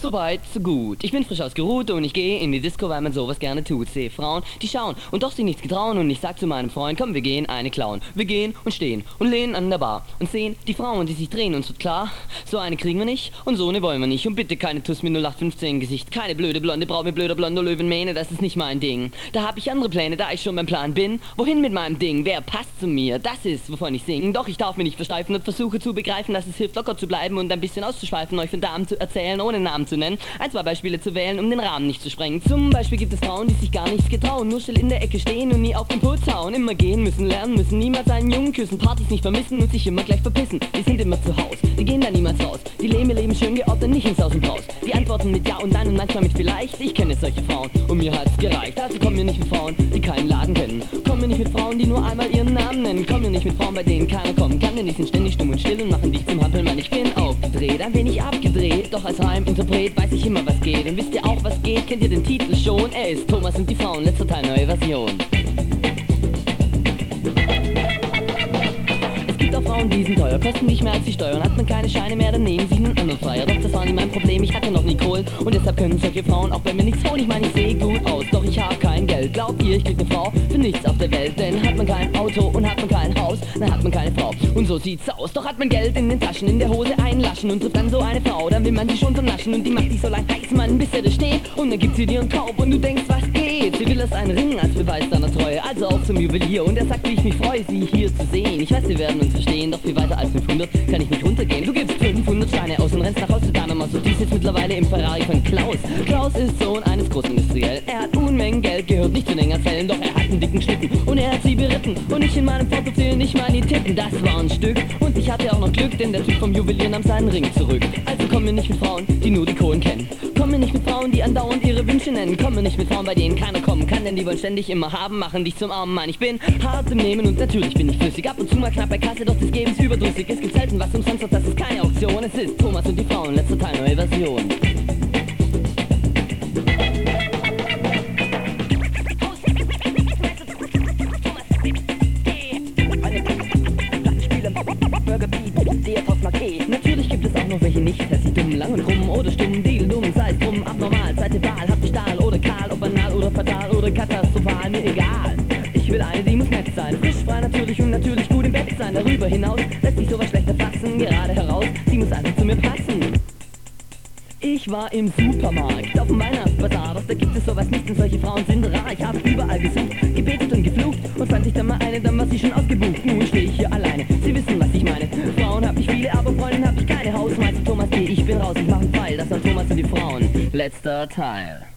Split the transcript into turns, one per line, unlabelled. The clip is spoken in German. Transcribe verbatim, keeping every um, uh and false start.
So weit, so gut. Ich bin frisch ausgeruht und ich gehe in die Disco, weil man sowas gerne tut. Sehe Frauen, die schauen und doch sich nichts getrauen. Und ich sag zu meinem Freund, komm, wir gehen eine klauen. Wir gehen und stehen und lehnen an der Bar und sehen die Frauen, die sich drehen. Uns wird klar, so eine kriegen wir nicht und so eine wollen wir nicht. Und bitte keine Tuss mit null acht fünfzehn Gesicht. Keine blöde blonde Braut mit blöder blonder Löwenmähne, das ist nicht mein Ding. Da hab ich andere Pläne, da ich schon beim Plan bin. Wohin mit meinem Ding? Wer passt zu mir? Das ist, wovon ich sing. Doch ich darf mich nicht versteifen und versuche zu begreifen, dass es hilft, locker zu bleiben und ein bisschen auszuschweifen, euch von Damen zu erzählen, ohne Namen zu nennen. Ein, zwei Beispiele zu wählen, um den Rahmen nicht zu sprengen. Zum Beispiel gibt es Frauen, die sich gar nichts getrauen, nur still in der Ecke stehen und nie auf den Putz hauen. Immer gehen müssen, lernen müssen, niemals einen Jungen küssen, Partys nicht vermissen und sich immer gleich verpissen. Die sind immer zu Haus, die gehen da niemals raus. Die leben ihr Leben schön geordnet, nicht ins Haus und Haus. Die antworten mit Ja und Nein und manchmal mit Vielleicht. Ich kenne solche Frauen und mir hat's gereicht. Also kommen wir nicht mit Frauen, die keinen Laden kennen. Kommen wir nicht mit Frauen, die nur einmal ihren Namen nennen. Kommen wir nicht mit Frauen, bei denen keiner kommen kann, denn die sind ständig stumm und still und machen dich zum Hampelmann. Ich bin aufgedreht, ein wenig abgedreht, doch als Heiminterpret weiß ich immer, was geht. Und wisst ihr auch, was geht? Kennt ihr den Titel schon? Er ist Thomas und die Frauen, letzter Teil, neue Version. Frauen, die sind teuer, kosten nicht mehr als die Steuern. Hat man keine Scheine mehr, dann nehmen sie einen anderen Freier. Doch das war nie mein Problem, ich hatte noch nie Kohlen. Und deshalb können solche Frauen auch bei mir nichts holen. Ich meine, ich sehe gut aus, doch ich hab kein Geld. Glaubt ihr, ich krieg ne Frau für nichts auf der Welt? Denn hat man kein Auto und hat man kein Haus, dann hat man keine Frau. Und so sieht's aus. Doch hat man Geld in den Taschen, in der Hose einlaschen und trifft dann so eine Frau, dann will man sie schon vernaschen. Und die macht dich so leicht heiß, Mann, bis er da steht. Und dann gibt sie dir einen Kauf und du denkst, was geht? Sie will erst einen Ring als Beweis deiner Treue, also auch zum Juwelier. Und er sagt, wie ich mich freue, sie hier zu sehen. Ich weiß, wir werden uns verstehen, doch viel weiter als fünfhundert kann ich nicht runtergehen. Du gibst fünfhundert Steine aus und rennst nach Hause zu deiner Maus. Und die sitzt mittlerweile im Ferrari von Klaus. Klaus ist Sohn eines Großindustriellen. Er hat Unmengen Geld, gehört nicht zu den Erzählen, doch er hat einen dicken Schlitten und er hat sie beritten. Und ich in meinem Foto zähle nicht mal die Titten, das war ein Stück. Und ich hatte auch noch Glück, denn der Typ vom Juwelier nahm seinen Ring zurück. Also kommen wir nicht mit Frauen, die nur die Kohlen kennen. Kommen wir nicht mit Frauen, die andauernd ihre Wünsche nennen. Kommen wir nicht mit Frauen, bei denen keiner kommen kann, denn die wollen ständig immer haben, machen dich zum armen Mann. Ich bin hart im Nehmen und natürlich bin ich flüssig. Ab und zu mal knapp bei Kasse, doch des Gebens überdrüssig. Es gibt selten was umsonst, doch das ist keine Auktion. Es ist Thomas und die Frauen, letzter Teil, neue Version. Natürlich gibt es auch noch welche nicht, hässlich, dumm, lang und krumm oder stumm, degel, dumm, sei es drum, abnormal, seid ihr Wahl, habt ihr Stahl oder kahl, ob banal oder fatal oder katastrophal, mir egal. Ich will eine, die muss nett sein, frisch, frei, natürlich und natürlich gut im Bett sein. Darüber hinaus lässt sich sowas schlechter fassen, gerade heraus, sie muss einfach zu mir passen. Ich war im Supermarkt, auf dem Weihnachtsbazar, doch da gibt es sowas nicht und solche Frauen sind rar. Ich habe überall gesucht, gebetet und geflucht und fand ich dann mal eine, dann war sie schon ausgebucht. Nun stehe ich hier alleine, sie wissen, was ich meine. Frauen hab ich viele, aber Freundin hab ich keine. Haus, meinst du, Thomas, geh, ich bin raus, ich mach einen Pfeil, das war Thomas und die Frauen. Letzter Teil.